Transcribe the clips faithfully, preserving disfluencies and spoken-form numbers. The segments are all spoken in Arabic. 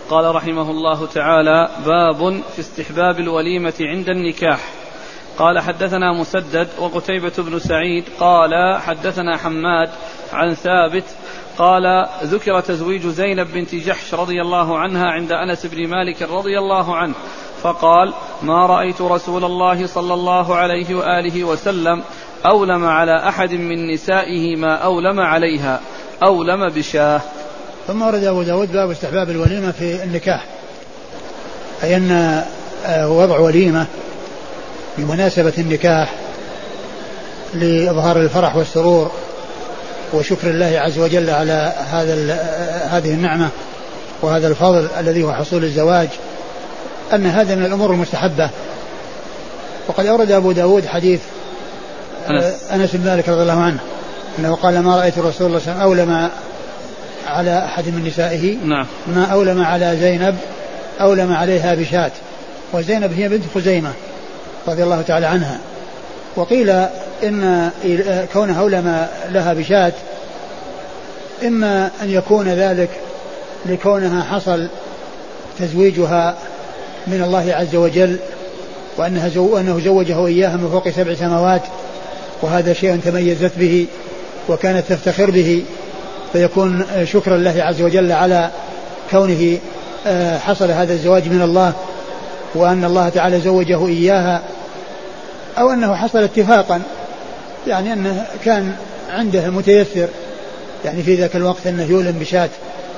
قال رحمه الله تعالى: باب في استحباب الوليمة عند النكاح. قال: حدثنا مسدد وقتيبة بن سعيد قال حدثنا حماد عن ثابت قال: ذكر تزويج زينب بنت جحش رضي الله عنها عند أنس بن مالك رضي الله عنه، فقال: ما رأيت رسول الله صلى الله عليه وآله وسلم أولم على أحد من نسائه ما أولم عليها، أولم بشاه. ثم ورد أبو داود باب استحباب الوليمة في النكاح، أي أن وضع وليمة بمناسبة النكاح لإظهار الفرح والسرور وشكر الله عز وجل على هذا هذه النعمة وهذا الفضل الذي هو حصول الزواج، أن هذا من الأمور المستحبة. وقد أورد أبو داود حديث أنس, أنس بن مالك رضي الله عنه أنه قال: ما رأيت الرسول الله صلى الله عليه وسلم أولم على أحد من نسائه نعم. ما أولم على زينب أولم عليها بشاة. وزينب هي بنت خزيمة رضي الله تعالى عنها. وقيل إن كونها أولم لها بشاة إما أن يكون ذلك لكونها حصل تزويجها من الله عز وجل، وأنها زو وأنه زوجه إياها من فوق سبع سماوات، وهذا شيء تميزت به وكانت تفتخر به، فيكون شكر الله عز وجل على كونه حصل هذا الزواج من الله وأن الله تعالى زوجه إياها، أو أنه حصل اتفاقا، يعني أنه كان عنده متيسر يعني في ذاك الوقت أنه يولم بشاة.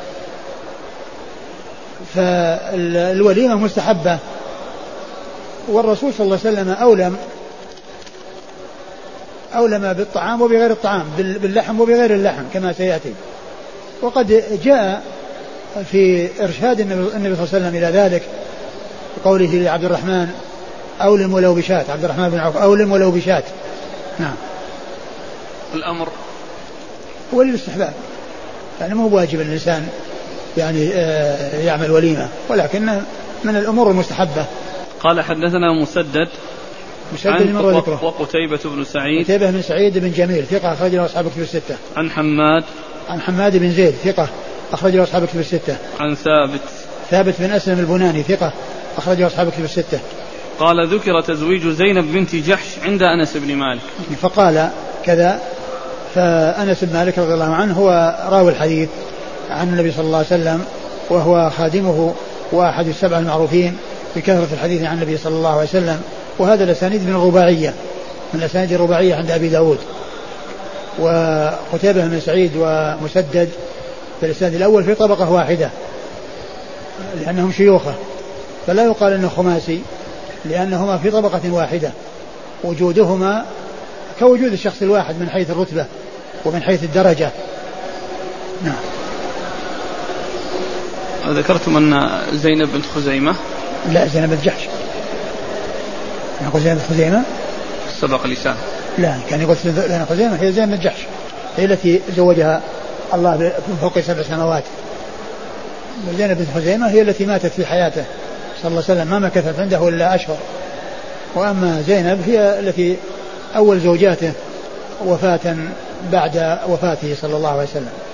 فالوليمة مستحبة، والرسول صلى الله عليه وسلم أولم أولم بالطعام وبغير الطعام، باللحم وبغير اللحم كما سيأتي. وقد جاء في إرشاد النبي صلى الله عليه وسلم إلى ذلك بقوله لعبد الرحمن: أولم ولو بشاة. عبد الرحمن بن عوف: أولم ولو بشاة. نعم. الأمر وللاستحباب، يعني مو واجب الإنسان يعني يعمل وليمة، ولكن من الأمور المستحبة. قال: حدثنا مسدد مسدد مر ذكره. وقتيبة بن سعيد قتيبة بن سعيد بن جميل ثقة أخرج له أصحاب كتب الستة. عن حماد عن حماد بن زيد ثقة أخرج له أصحاب كتب الستة. عن ثابت ثابت بن أسلم البناني ثقة أخرج له أصحاب كتب الستة. قال: ذكر تزويج زينب بنت جحش عند أنس بن مالك، فقال كذا. فأنس بن مالك رضي الله عنه هو راوي الحديث عن النبي صلى الله عليه وسلم، وهو خادمه وأحد السبع المعروفين بكثرة الحديث عن النبي صلى الله عليه وسلم. وهذا الأسانيد من الرباعية، من الأسانيد الرباعية عند أبي داود. وقتيبة بن سعيد ومسدد في الإسناد الأول في طبقة واحدة لأنهم شيوخه، فلا يقال أنه خماسي لأنهما في طبقة واحدة، وجودهما كوجود الشخص الواحد من حيث الرتبة ومن حيث الدرجة. نعم. ذكرتم أن زينب بنت خزيمة. لا، زينب بنت جحش. نقول زينب بنت خزيمة سبق لسان. لا، كان يقول زينب خزيمة هي زينب بنت جحش، هي التي زوجها الله فوق سبع سماوات. زينب بنت خزيمة هي التي ماتت في حياته صلى الله عليه وسلم، ما مكثت عنده إلا أشهر. وأما زينب هي التي أول زوجاته وفاة بعد وفاته صلى الله عليه وسلم.